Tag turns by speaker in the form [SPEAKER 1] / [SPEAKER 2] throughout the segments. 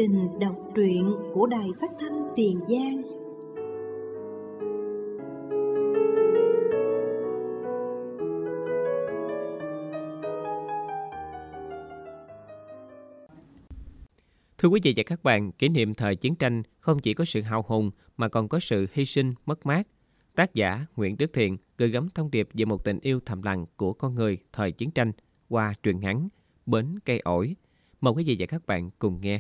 [SPEAKER 1] trình đọc truyện của Đài Phát thanh Tiền Giang.
[SPEAKER 2] Thưa quý vị và các bạn, kỷ niệm thời chiến tranh không chỉ có sự hào hùng mà còn có sự hy sinh, mất mát. Tác giả Nguyễn Đức Thiện gửi gắm thông điệp về một tình yêu thầm lặng của con người thời chiến tranh qua truyện ngắn Bến Cây Ổi. Mời quý vị và các bạn cùng nghe.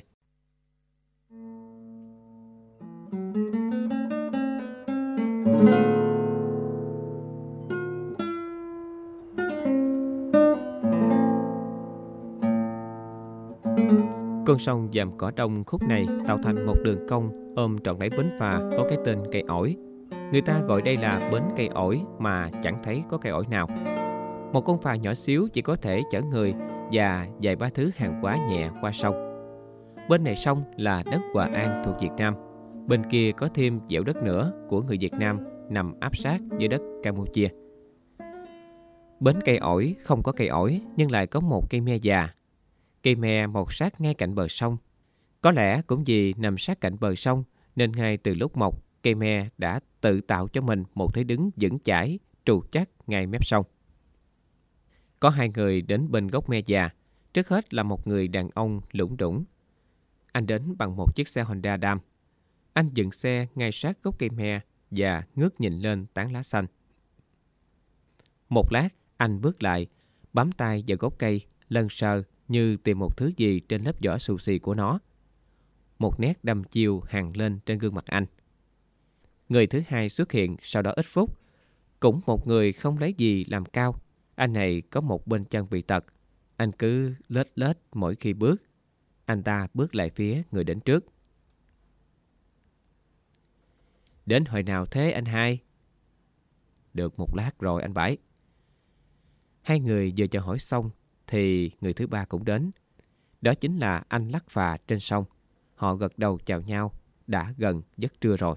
[SPEAKER 2] Con sông Vàm Cỏ Đông khúc này tạo thành một đường cong ôm trọn lấy bến phà có cái tên cây ổi. Người ta gọi đây là bến cây ổi mà chẳng thấy có cây ổi nào. Một con phà nhỏ xíu chỉ có thể chở người và vài ba thứ hàng hóa nhẹ qua sông. Bên này sông là đất Hòa An thuộc Việt Nam. Bên kia có thêm dẻo đất nữa của người Việt Nam nằm áp sát với đất Campuchia. Bến cây ổi không có cây ổi nhưng lại có một cây me già. Cây me mọc sát ngay cạnh bờ sông. Có lẽ cũng vì nằm sát cạnh bờ sông nên ngay từ lúc mọc, cây me đã tự tạo cho mình một thế đứng vững chãi, trù chắc ngay mép sông. Có hai người đến bên gốc me già. Trước hết là một người đàn ông lủng đủng. Anh đến bằng một chiếc xe Honda Dam. Anh dừng xe ngay sát gốc cây me và ngước nhìn lên tán lá xanh. Một lát, anh bước lại, bám tay vào gốc cây, lân sờ như tìm một thứ gì trên lớp vỏ xù xì của nó. Một nét đăm chiêu hằn lên trên gương mặt anh. Người thứ hai xuất hiện sau đó ít phút. Cũng một người không lấy gì làm cao. Anh này có một bên chân bị tật. Anh cứ lết lết mỗi khi bước. Anh ta bước lại phía người đến trước. Đến hồi nào thế anh hai? Được một lát rồi anh Bảy. Hai người vừa chào hỏi xong thì người thứ ba cũng đến. Đó chính là anh lắc phà trên sông. Họ gật đầu chào nhau. Đã gần giấc trưa rồi.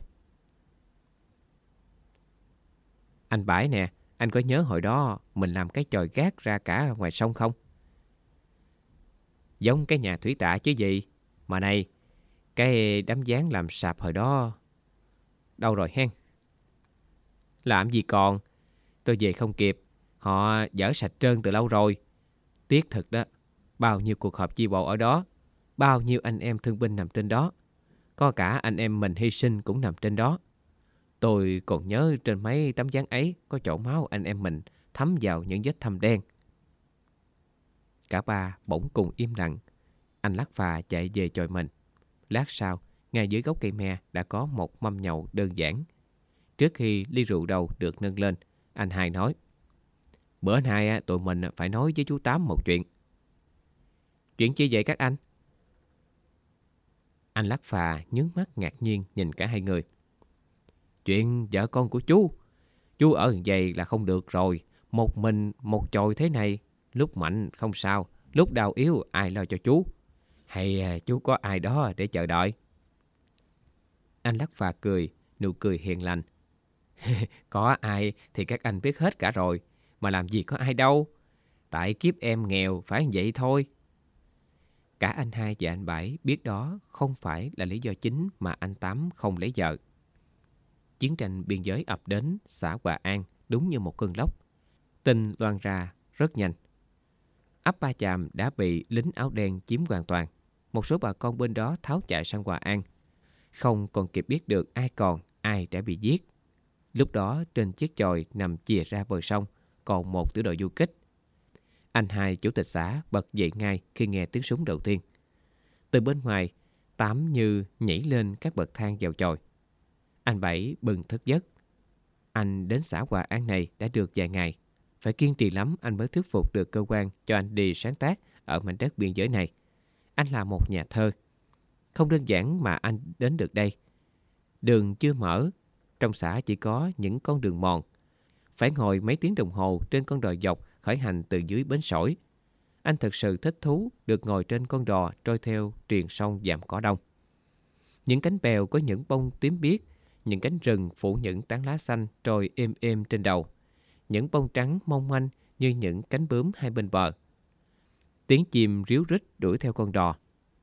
[SPEAKER 2] Anh Bãi nè, anh có nhớ hồi đó mình làm cái chòi gác ra cả ngoài sông không? Giống cái nhà thủy tạ chứ gì. Mà này, cái đám gián làm sạp hồi đó đâu rồi hen? Làm gì còn? Tôi về không kịp. Họ dỡ sạch trơn từ lâu rồi. Tiếc thật đó. Bao nhiêu cuộc họp chi bộ ở đó. Bao nhiêu anh em thương binh nằm trên đó. Có cả anh em mình hy sinh cũng nằm trên đó. Tôi còn nhớ trên mấy tấm dáng ấy có chỗ máu anh em mình thấm vào những vết thâm đen. Cả ba bỗng cùng im lặng. Anh lắc phà chạy về chòi mình. Lát sau, ngay dưới gốc cây me đã có một mâm nhậu đơn giản. Trước khi ly rượu đầu được nâng lên, anh hai nói: Bữa nay tụi mình phải nói với chú Tám một chuyện. Chuyện chi vậy các anh? Anh lắc phà nhướng mắt ngạc nhiên nhìn cả hai người. Chuyện vợ con của chú. Chú ở vậy là không được rồi. Một mình một chòi thế này. Lúc mạnh không sao. Lúc đau yếu ai lo cho chú? Hay chú có ai đó để chờ đợi? Anh lắc phà cười. Nụ cười hiền lành. Có ai thì các anh biết hết cả rồi. Mà làm gì có ai đâu. Tại kiếp em nghèo phải vậy thôi. Cả anh hai và anh Bảy biết đó không phải là lý do chính mà anh Tám không lấy vợ. Chiến tranh biên giới ập đến xã Hòa An đúng như một cơn lốc. Tin loan ra rất nhanh. Ấp Ba Chàm đã bị lính áo đen chiếm hoàn toàn. Một số bà con bên đó tháo chạy sang Hòa An. Không còn kịp biết được ai còn, ai đã bị giết. Lúc đó trên chiếc chòi nằm chìa ra bờ sông còn một tiểu đội du kích. Anh hai chủ tịch xã bật dậy ngay khi nghe tiếng súng đầu tiên. Từ bên ngoài, Tám như nhảy lên các bậc thang vào chòi. Anh Bảy bừng thức giấc. Anh đến xã Hòa An này đã được vài ngày. Phải kiên trì lắm anh mới thuyết phục được cơ quan cho anh đi sáng tác ở mảnh đất biên giới này. Anh là một nhà thơ. Không đơn giản mà anh đến được đây. Đường chưa mở. Trong xã chỉ có những con đường mòn. Phải ngồi mấy tiếng đồng hồ trên con đò dọc khởi hành từ dưới bến sỏi. Anh thật sự thích thú được ngồi trên con đò trôi theo triền sông Vàm Cỏ Đông. Những cánh bèo có những bông tím biếc, những cánh rừng phủ những tán lá xanh trôi êm êm trên đầu. Những bông trắng mong manh như những cánh bướm hai bên bờ. Tiếng chim ríu rít đuổi theo con đò.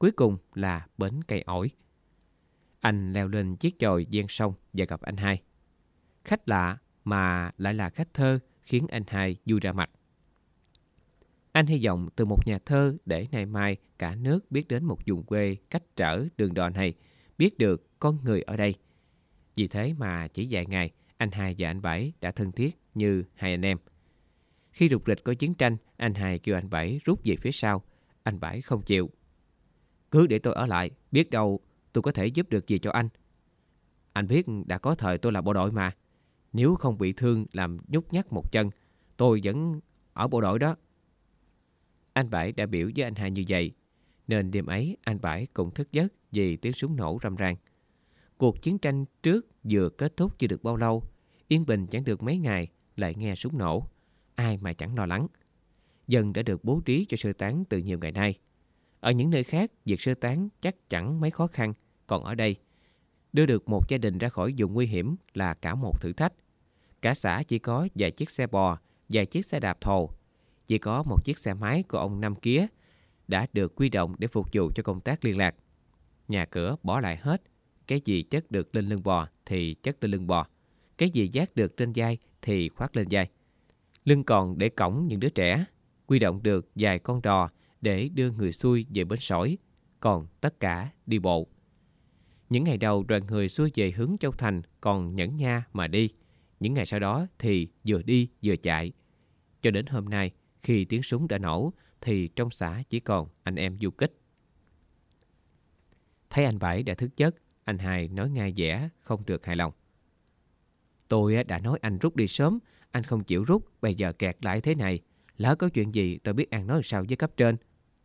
[SPEAKER 2] cuối cùng là bến cây ổi. Anh leo lên chiếc chòi ven sông và gặp anh Hai. Khách lạ mà lại là khách thơ khiến anh Hai vui ra mặt. Anh hy vọng từ một nhà thơ để nay mai cả nước biết đến một vùng quê cách trở đường đò này, biết được con người ở đây. Vì thế mà chỉ vài ngày, anh Hai và anh Bảy đã thân thiết như hai anh em. Khi rục rịch có chiến tranh, anh Hai kêu anh Bảy rút về phía sau. Anh Bảy không chịu. Cứ để tôi ở lại, biết đâu tôi có thể giúp được gì cho anh. Anh biết đã có thời tôi là bộ đội mà. Nếu không bị thương làm nhúc nhắc một chân, tôi vẫn ở bộ đội đó. Anh Bảy đã biểu với anh Hai như vậy, nên đêm ấy anh Bảy cũng thức giấc vì tiếng súng nổ râm ran. Cuộc chiến tranh trước vừa kết thúc chưa được bao lâu, yên bình chẳng được mấy ngày lại nghe súng nổ. Ai mà chẳng lo lắng. Dân đã được bố trí cho sơ tán từ nhiều ngày nay. Ở những nơi khác, việc sơ tán chắc chẳng mấy khó khăn. Còn ở đây, đưa được một gia đình ra khỏi vùng nguy hiểm là cả một thử thách. Cả xã chỉ có vài chiếc xe bò, vài chiếc xe đạp thồ. Chỉ có một chiếc xe máy của ông Năm Kía đã được huy động để phục vụ cho công tác liên lạc. Nhà cửa bỏ lại hết. Cái gì chất được lên lưng bò thì chất lên lưng bò. Cái gì vác được trên vai thì khoác lên vai. Lưng còn để cõng những đứa trẻ. Huy động được vài con đò để đưa người xuôi về bến sỏi. Còn tất cả đi bộ. Những ngày đầu đoàn người xuôi về hướng Châu Thành còn nhẫn nha mà đi. Những ngày sau đó thì vừa đi vừa chạy. Cho đến hôm nay, khi tiếng súng đã nổ thì trong xã chỉ còn anh em du kích. Thấy anh Bảy đã thức giấc, anh Hai nói ngay vẻ không được hài lòng. Tôi đã nói anh rút đi sớm, anh không chịu rút, bây giờ kẹt lại thế này. Lỡ có chuyện gì tôi biết ăn nói sao với cấp trên.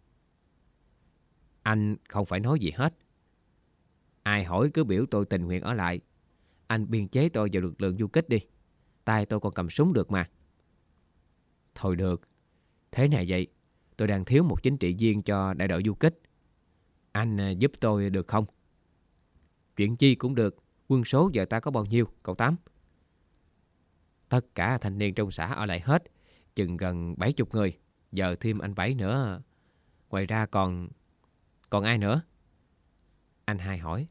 [SPEAKER 2] Anh không phải nói gì hết. Ai hỏi cứ biểu tôi tình nguyện ở lại. Anh biên chế tôi vào lực lượng du kích đi. Tay tôi còn cầm súng được mà. Thôi được. Thế này vậy, tôi đang thiếu một chính trị viên cho đại đội du kích. Anh giúp tôi được không? Chuyện chi cũng được. Quân số giờ ta có bao nhiêu, cậu Tám? Tất cả thanh niên trong xã ở lại hết. Chừng gần 70 người. Giờ thêm anh Bảy nữa. Ngoài ra còn ai nữa? Anh Hai hỏi.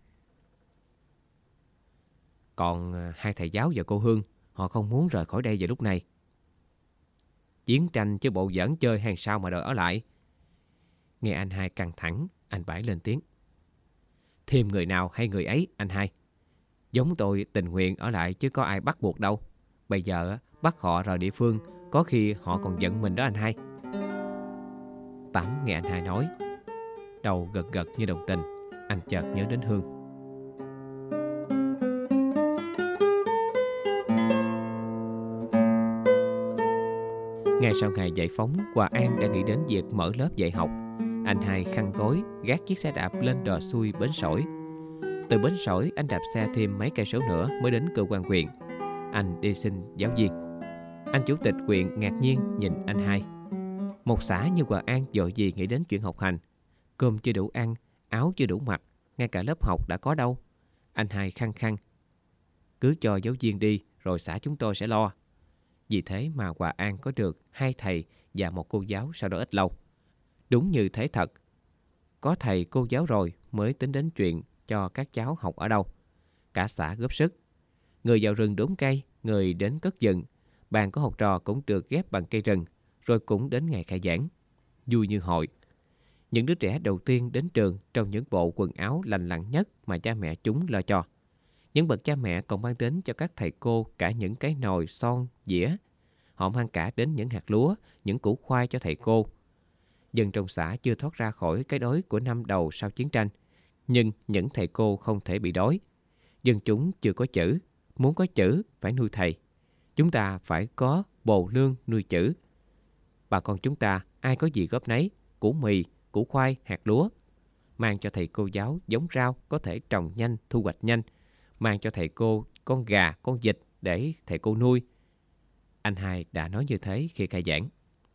[SPEAKER 2] Còn 2 thầy giáo và cô Hương. Họ không muốn rời khỏi đây vào lúc này. Chiến tranh chứ bộ giỡn chơi hay sao mà đòi ở lại. Nghe anh Hai căng thẳng, anh Bảy lên tiếng. Thêm người nào hay người ấy, anh Hai. Giống tôi tình nguyện ở lại chứ có ai bắt buộc đâu. Bây giờ bắt họ rời địa phương, có khi họ còn giận mình đó anh Hai. Tám nghe anh Hai nói, đầu gật gật như đồng tình. Anh chợt nhớ đến Hương. Ngay sau ngày giải phóng, Hòa An đã nghĩ đến việc mở lớp dạy học. Anh Hai khăn gối, gác chiếc xe đạp lên đò xuôi bến sỏi. Từ bến sỏi, anh đạp xe thêm mấy cây số nữa mới đến cơ quan huyện. Anh đi xin giáo viên. Anh chủ tịch huyện ngạc nhiên nhìn anh Hai. Một xã như Hòa An vội gì nghĩ đến chuyện học hành. Cơm chưa đủ ăn, áo chưa đủ mặc, ngay cả lớp học đã có đâu. Anh Hai khăng khăng. Cứ cho giáo viên đi, rồi xã chúng tôi sẽ lo. Vì thế mà Hòa An có được 2 thầy và 1 cô giáo sau đó ít lâu. Đúng như thế thật. Có thầy cô giáo rồi mới tính đến chuyện cho các cháu học ở đâu. Cả xã góp sức. Người vào rừng đốn cây, người đến cất rừng. Bàn có học trò cũng được ghép bằng cây rừng. Rồi cũng đến ngày khai giảng. Vui như hội. Những đứa trẻ đầu tiên đến trường trong những bộ quần áo lành lặn nhất mà cha mẹ chúng lo cho. Những bậc cha mẹ còn mang đến cho các thầy cô cả những cái nồi, son, dĩa. Họ mang cả đến những hạt lúa, những củ khoai cho thầy cô. Dân trong xã chưa thoát ra khỏi cái đói của năm đầu sau chiến tranh. Nhưng những thầy cô không thể bị đói. Dân chúng chưa có chữ. Muốn có chữ phải nuôi thầy. Chúng ta phải có bồ lương nuôi chữ. Bà con chúng ta ai có gì góp nấy, củ mì, củ khoai, hạt lúa. Mang cho thầy cô giáo giống rau có thể trồng nhanh, thu hoạch nhanh. Mang cho thầy cô con gà, con vịt để thầy cô nuôi. Anh Hai đã nói như thế khi khai giảng.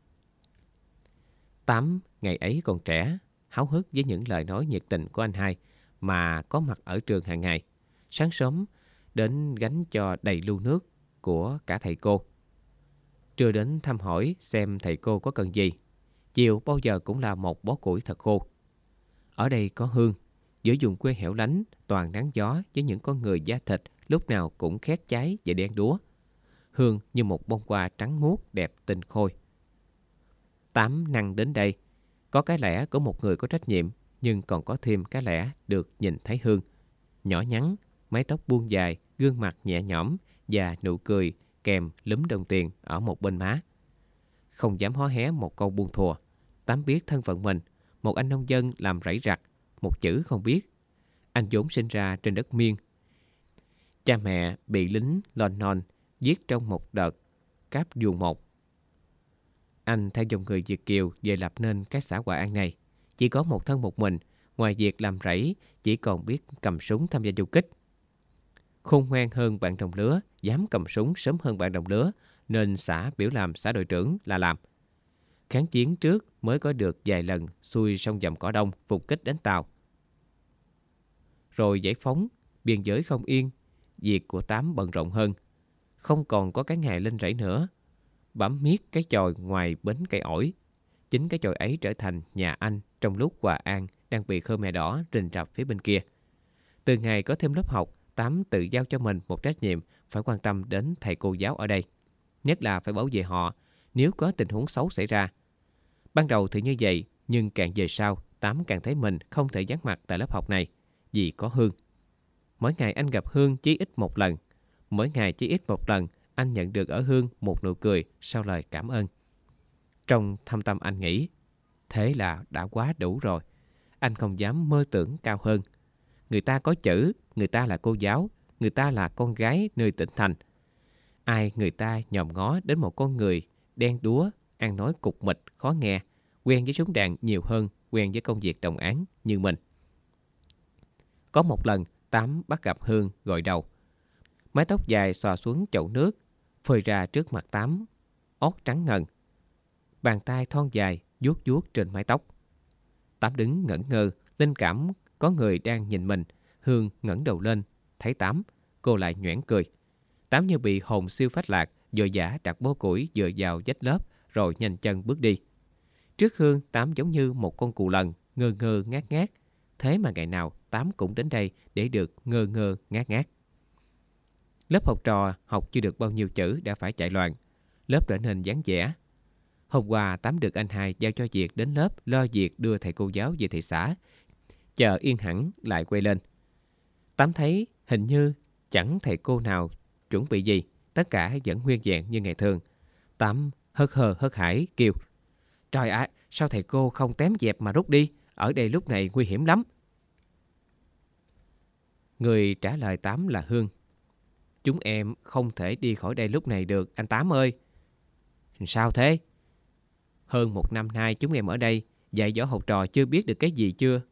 [SPEAKER 2] Tám ngày ấy còn trẻ, háo hức với những lời nói nhiệt tình của anh Hai mà có mặt ở trường hàng ngày. Sáng sớm đến gánh cho đầy lu nước của cả thầy cô. Trưa đến thăm hỏi xem thầy cô có cần gì. Chiều bao giờ cũng là một bó củi thật khô. Ở đây có Hương, giữa vùng quê hẻo lánh, toàn nắng gió với những con người da thịt lúc nào cũng khét cháy và đen đúa. Hương như một bông hoa trắng muốt đẹp tinh khôi. Tám năng đến đây, có cái lẽ của một người có trách nhiệm, nhưng còn có thêm cái lẽ được nhìn thấy Hương. Nhỏ nhắn, mái tóc buông dài, gương mặt nhẹ nhõm và nụ cười kèm lúm đồng tiền ở một bên má. Không dám hó hé một câu buông thùa, Tám biết thân phận mình, một anh nông dân làm rẫy rặt, một chữ không biết. Anh vốn sinh ra trên đất Miên. Cha mẹ bị lính Lon Non giết trong một đợt cáp Duồng 1. Anh theo dòng người Việt kiều về lập nên cái xã Hòa An này. Chỉ có một thân một mình, ngoài việc làm rẫy, chỉ còn biết cầm súng tham gia du kích. Khôn ngoan hơn bạn đồng lứa, dám cầm súng sớm hơn bạn đồng lứa, nên xã biểu làm xã đội trưởng là làm. Kháng chiến trước mới có được vài lần xuôi sông Vàm Cỏ Đông phục kích đánh Tàu. Rồi giải phóng, biên giới không yên, việc của Tám bận rộn hơn. Không còn có cái ngày lên rẫy nữa. Bẵm miết cái chòi ngoài bến cây ổi. Chính cái chòi ấy trở thành nhà anh trong lúc Hòa An đang bị Khmer Đỏ rình rập phía bên kia. Từ ngày có thêm lớp học, Tám tự giao cho mình một trách nhiệm phải quan tâm đến thầy cô giáo ở đây. Nhất là phải bảo vệ họ nếu có tình huống xấu xảy ra. Ban đầu thì như vậy, nhưng càng về sau, Tám càng thấy mình không thể vắng mặt tại lớp học này, vì có Hương. Mỗi ngày anh gặp Hương chí ít một lần. Mỗi ngày chí ít một lần, anh nhận được ở Hương một nụ cười sau lời cảm ơn. Trong thâm tâm anh nghĩ, thế là đã quá đủ rồi. Anh không dám mơ tưởng cao hơn. Người ta có chữ, người ta là cô giáo, người ta là con gái nơi tỉnh thành. Ai người ta nhòm ngó đến một con người đen đúa, ăn nói cục mịch, khó nghe, quen với súng đạn nhiều hơn quen với công việc đồng áng như mình. Có một lần, Tám bắt gặp Hương gội đầu. Mái tóc dài xòa xuống chậu nước, phơi ra trước mặt Tám, ót trắng ngần. Bàn tay thon dài vuốt vuốt trên mái tóc. Tám đứng ngẩn ngơ, linh cảm có người đang nhìn mình. Hương ngẩng đầu lên, thấy Tám, cô lại nhoẻn cười. Tám như bị hồn siêu phách lạc, vội vã đặt bó củi dựa vào vách lớp, rồi nhanh chân bước đi. Trước Hương, Tám giống như một con cù lần, ngơ ngơ ngát ngát. Thế mà ngày nào Tám cũng đến đây để được ngơ ngơ ngát ngát. Lớp học trò học chưa được bao nhiêu chữ đã phải chạy loạn. Lớp trở nên vắng vẻ. Hôm qua Tám được anh hai giao cho việc đến lớp lo việc đưa thầy cô giáo về thị xã. Chờ yên hẳn lại quay lên. Tám thấy hình như chẳng thầy cô nào chuẩn bị gì. Tất cả vẫn nguyên vẹn như ngày thường. Tám hớt hờ hớt hải kêu: Trời ạ, sao thầy cô không tém dẹp mà rút đi? Ở đây lúc này nguy hiểm lắm. Người trả lời Tám là Hương. Chúng em không thể đi khỏi đây lúc này được, anh Tám ơi. Sao thế? Hơn một năm nay chúng em ở đây, dạy dỗ học trò chưa biết được cái gì chưa?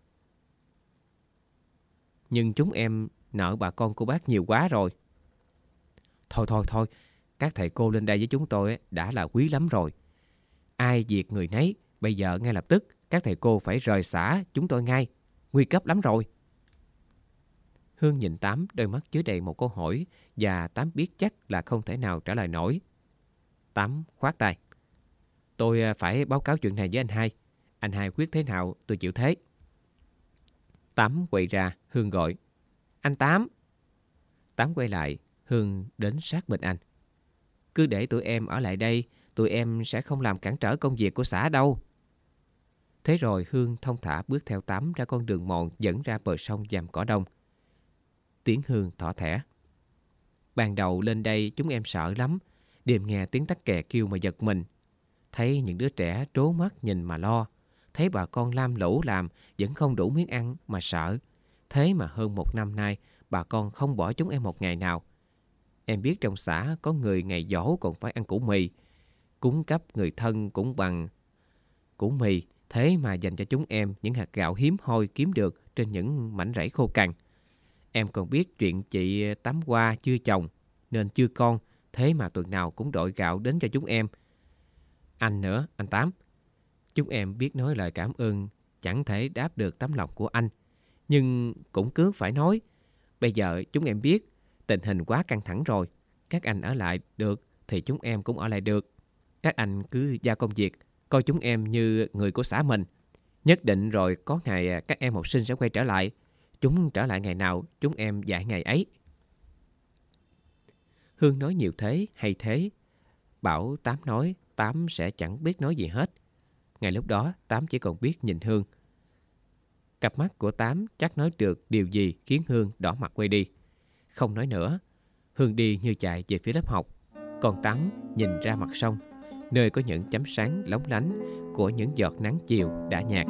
[SPEAKER 2] Nhưng chúng em nợ bà con cô bác nhiều quá rồi. Thôi, các thầy cô lên đây với chúng tôi đã là quý lắm rồi. Ai việc người nấy, bây giờ ngay lập tức các thầy cô phải rời xã chúng tôi ngay, nguy cấp lắm rồi. Hương nhìn Tám, đôi mắt chứa đầy một câu hỏi, và Tám biết chắc là không thể nào trả lời nổi. Tám khoát tay: Tôi phải báo cáo chuyện này với anh hai. Anh hai quyết thế nào tôi chịu thế. Tám quay ra, Hương gọi: Anh Tám. Tám quay lại, Hương đến sát bên anh: Cứ để tụi em ở lại đây, tụi em sẽ không làm cản trở công việc của xã đâu. Thế rồi Hương thong thả bước theo Tám ra con đường mòn dẫn ra bờ sông Vàm Cỏ Đông. Tiếng Hương thỏ thẻ: Ban đầu lên đây chúng em sợ lắm, đêm nghe tiếng tắc kè kêu mà giật mình. Thấy những đứa trẻ trố mắt nhìn mà lo. Thấy bà con lam lũ làm vẫn không đủ miếng ăn mà sợ. Thế mà hơn một năm nay bà con không bỏ chúng em một ngày nào. Em biết trong xã có người ngày giỗ còn phải ăn củ mì. Cúng cấp người thân cũng bằng củ mì. Thế mà dành cho chúng em những hạt gạo hiếm hoi kiếm được trên những mảnh rẫy khô cằn. Em còn biết chuyện chị Tám Hoa chưa chồng nên chưa con. Thế mà tuần nào cũng đội gạo đến cho chúng em. Anh nữa, anh Tám. Chúng em biết nói lời cảm ơn chẳng thể đáp được tấm lòng của anh. Nhưng cũng cứ phải nói. Bây giờ chúng em biết tình hình quá căng thẳng rồi. Các anh ở lại được thì chúng em cũng ở lại được. Các anh cứ giao công việc, coi chúng em như người của xã mình. Nhất định rồi có ngày các em học sinh sẽ quay trở lại. Chúng trở lại ngày nào, chúng em dạy ngày ấy. Hương nói nhiều thế hay thế, bảo Tám nói, Tám sẽ chẳng biết nói gì hết. Ngay lúc đó, Tám chỉ còn biết nhìn Hương. Cặp mắt của Tám chắc nói được điều gì khiến Hương đỏ mặt quay đi. Không nói nữa, Hương đi như chạy về phía lớp học. Còn Tám nhìn ra mặt sông, nơi có những chấm sáng lóng lánh của những giọt nắng chiều đã nhạt.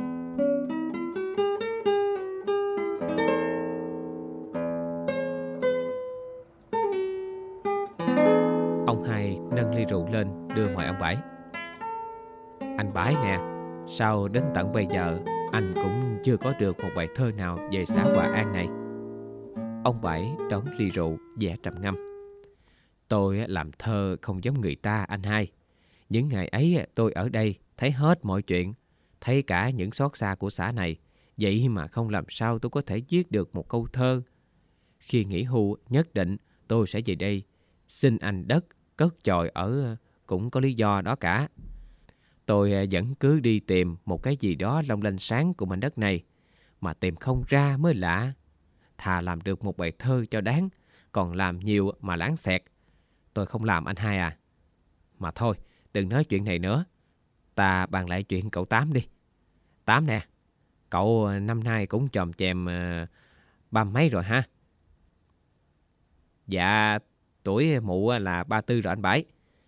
[SPEAKER 2] Ông Hai nâng ly rượu lên đưa mời ông Bảy. Anh Bảy nè, sao đến tận bây giờ anh cũng chưa có được một bài thơ nào về xã Hòa An này? Ông Bảy đón ly rượu vẻ trầm ngâm. Tôi làm thơ không giống người ta anh Hai. Những ngày ấy tôi ở đây thấy hết mọi chuyện, thấy cả những xót xa của xã này. Vậy mà không làm sao tôi có thể viết được một câu thơ. Khi nghỉ hưu nhất định tôi sẽ về đây xin anh đất cất chòi ở, cũng có lý do đó cả. Tôi vẫn cứ đi tìm một cái gì đó long lanh sáng của mảnh đất này, mà tìm không ra mới lạ. Thà làm được một bài thơ cho đáng, còn làm nhiều mà lãng xẹt. Tôi không làm anh Hai à. Mà thôi, đừng nói chuyện này nữa. Ta bàn lại chuyện cậu Tám đi. Tám nè, cậu năm nay cũng chòm chèm ba mấy rồi ha? Dạ, tuổi mụ là 34 rồi anh Bảy.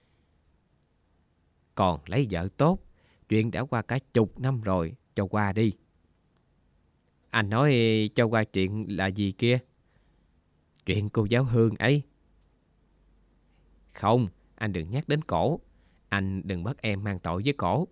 [SPEAKER 2] Còn lấy vợ tốt, chuyện đã qua cả chục năm rồi, cho qua đi. Anh nói cho qua chuyện là gì kia? Chuyện cô giáo Hương ấy. Không, anh đừng nhắc đến cổ. Anh đừng bắt em mang tội với cổ.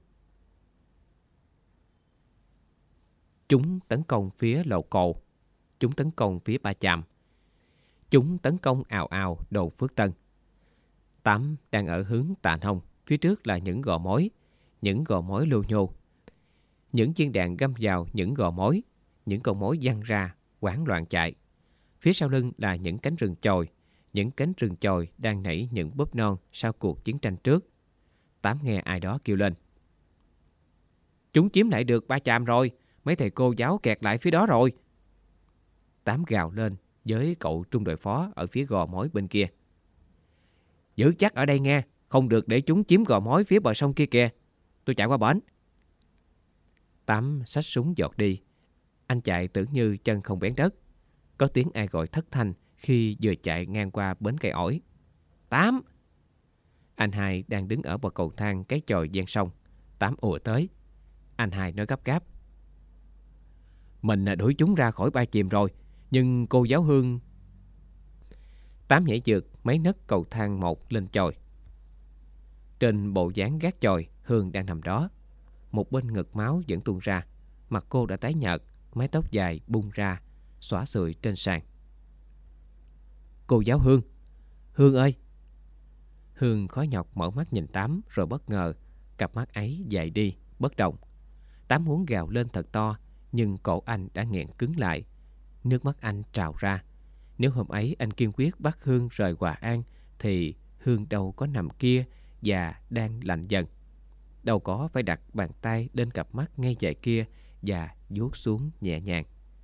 [SPEAKER 2] Chúng tấn công phía Lầu Cồ. Chúng tấn công phía Ba Chàm. Chúng tấn công ào ào đồn Phước Tân. Tám đang ở hướng Tạ Nông. Phía trước là những gò mối lưu nhô. Những viên đạn găm vào những gò mối, những con mối văng ra, hoảng loạn chạy. Phía sau lưng là những cánh rừng chồi, những cánh rừng chồi đang nảy những búp non sau cuộc chiến tranh trước. Tám nghe ai đó kêu lên. Chúng chiếm lại được Ba Chàm rồi, mấy thầy cô giáo kẹt lại phía đó rồi. Tám gào lên với cậu trung đội phó ở phía gò mối bên kia. Giữ chắc ở đây nghe, không được để chúng chiếm gò mối phía bờ sông kia kìa. Tôi chạy qua bển. Tám xách súng giọt đi. Anh chạy tưởng như chân không bén đất. Có tiếng ai gọi thất thanh khi vừa chạy ngang qua bến cây ổi. Tám! Anh Hai đang đứng ở bờ cầu thang cái chòi ven sông. Tám ùa tới. Anh Hai nói gấp gáp. Mình đuổi chúng ra khỏi Ba Chìm rồi, nhưng cô giáo Hương... Tám nhảy vượt mấy nấc cầu thang một lên chòi. Trên bộ dáng gác chòi, Hương đang nằm đó. Một bên ngực máu vẫn tuôn ra. Mặt cô đã tái nhợt, mái tóc dài bung ra, xõa xụi trên sàn. Cô giáo Hương! Hương ơi! Hương khó nhọc mở mắt nhìn Tám, rồi bất ngờ cặp mắt ấy dại đi, bất động. Tám muốn gào lên thật to, nhưng cổ anh đã nghẹn cứng lại. Nước mắt anh trào ra. Nếu hôm ấy anh kiên quyết bắt Hương rời Hòa An, thì Hương đâu có nằm kia và đang lạnh dần. Đâu có phải đặt bàn tay lên cặp mắt ngay dại kia và vuốt xuống nhẹ nhàng.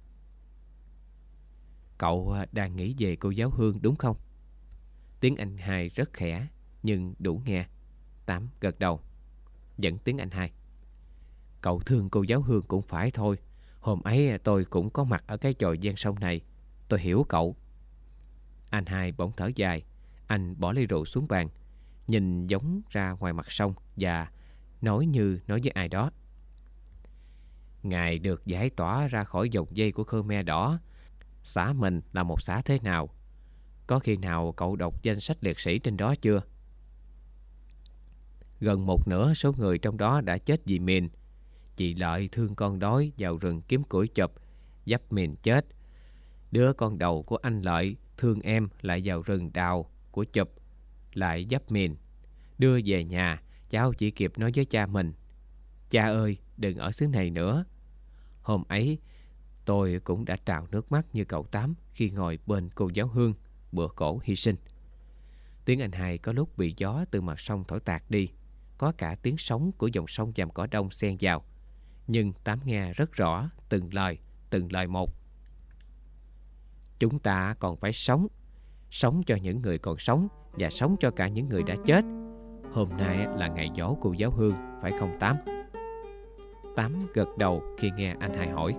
[SPEAKER 2] Cậu đang nghĩ về cô giáo Hương đúng không? Tiếng anh Hai rất khẽ nhưng đủ nghe. Tám gật đầu. Dẫn tiếng anh Hai. Cậu thương cô giáo Hương cũng phải thôi. Hôm ấy tôi cũng có mặt ở cái chòi ven sông này. Tôi hiểu cậu. Anh Hai bỗng thở dài. Anh bỏ ly rượu xuống bàn, nhìn giống ra ngoài mặt sông và nói như nói với ai đó. Ngài được giải tỏa ra khỏi vòng dây của Khmer Đỏ. Xã mình là một xã thế nào? Có khi nào cậu đọc danh sách liệt sĩ trên đó chưa? Gần một nửa số người trong đó đã chết vì mìn. Chị Lợi thương con đói vào rừng kiếm củi chụp, dấp mìn chết. Đứa con đầu của anh Lợi thương em lại vào rừng đào của chụp, lại dấp mìn. Đưa về nhà, cháu chỉ kịp nói với cha mình: cha ơi, đừng ở xứ này nữa. Hôm ấy tôi cũng đã trào nước mắt như cậu Tám khi ngồi bên cô giáo Hương bữa cổ hy sinh. Tiếng anh Hai có lúc bị gió từ mặt sông thổi tạt đi, có cả tiếng sóng của dòng sông Vàm Cỏ Đông xen vào. nhưng Tám nghe rất rõ từng lời một. Chúng ta còn phải sống, sống cho những người còn sống và sống cho cả những người đã chết. Hôm nay là ngày giỗ cô giáo Hương, phải không Tám? Tám gật đầu khi nghe anh hai hỏi.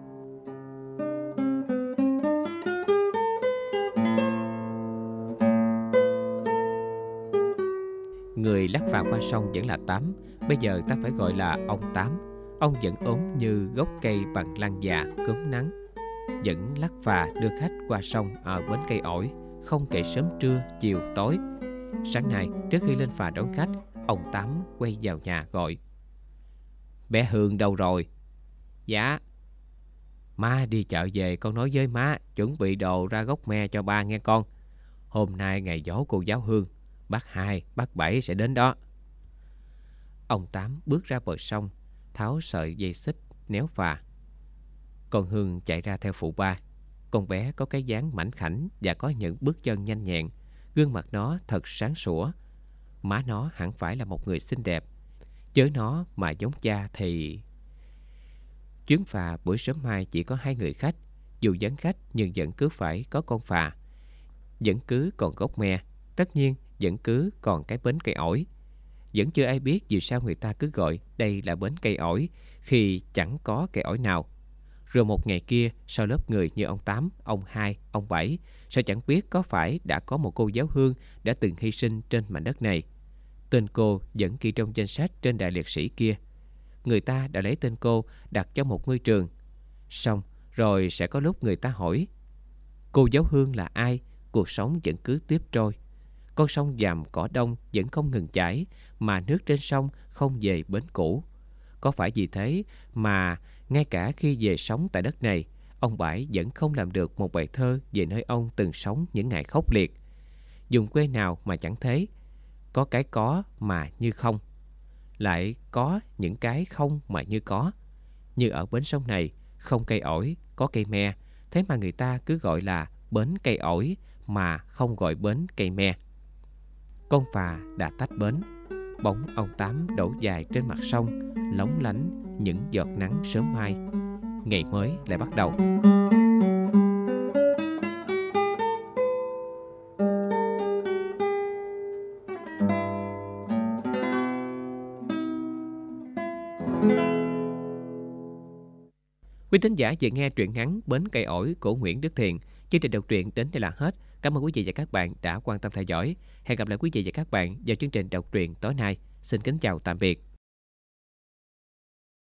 [SPEAKER 2] Người lắc phà qua sông vẫn là Tám. Bây giờ ta phải gọi là ông Tám. Ông vẫn ốm như gốc cây bằng lăng già cốm nắng, vẫn lắc phà đưa khách qua sông ở bến cây ổi, không kể sớm trưa, chiều, tối. Sáng nay, trước khi lên phà đón khách, ông Tám quay vào nhà gọi. Bé Hương đâu rồi? Dạ. Má đi chợ về, con nói với má chuẩn bị đồ ra gốc me cho ba nghe con. Hôm nay ngày giỗ cô giáo Hương, bác Hai, bác Bảy sẽ đến đó. Ông Tám bước ra bờ sông, tháo sợi dây xích néo phà. Con Hương chạy ra theo phụ ba. Con bé có cái dáng mảnh khảnh và có những bước chân nhanh nhẹn. Gương mặt nó thật sáng sủa. Má nó hẳn phải là một người xinh đẹp. Chớ nó mà giống cha thì... Chuyến phà buổi sớm mai chỉ có 2 người khách. Dù vắng khách nhưng vẫn cứ phải có con phà. Vẫn cứ còn gốc me. Tất nhiên vẫn cứ còn cái bến cây ổi. Vẫn chưa ai biết vì sao người ta cứ gọi đây là bến cây ổi khi chẳng có cây ổi nào. Rồi một ngày kia, sau lớp người như ông Tám, ông Hai, ông Bảy, sao chẳng biết có phải đã có một cô giáo Hương đã từng hy sinh trên mảnh đất này. Tên cô vẫn ghi trong danh sách trên đài liệt sĩ kia. Người ta đã lấy tên cô đặt cho một ngôi trường. Xong rồi sẽ có lúc người ta hỏi, cô giáo Hương là ai? Cuộc sống vẫn cứ tiếp trôi. Con sông Vàm Cỏ Đông vẫn không ngừng chảy, mà nước trên sông không về bến cũ. Có phải vì thế mà ngay cả khi về sống tại đất này, ông Bảy vẫn không làm được một bài thơ về nơi ông từng sống những ngày khốc liệt. Dùng quê nào mà chẳng thế, có cái có mà như không, lại có những cái không mà như có. Như ở bến sông này, không cây ổi, có cây me, thế mà người ta cứ gọi là bến cây ổi mà không gọi bến cây me. Con phà đã tách bến, bóng ông Tám đổ dài trên mặt sông, lóng lánh những giọt nắng sớm mai. Ngày mới lại bắt đầu. Quý thính giả vừa nghe truyện ngắn Bến Cây Ổi của Nguyễn Đức Thiện. Chương trình đọc truyện đến đây là hết. Cảm ơn quý vị và các bạn đã quan tâm theo dõi. Hẹn gặp lại quý vị và các bạn vào chương trình đọc truyện tối nay. Xin kính chào tạm biệt.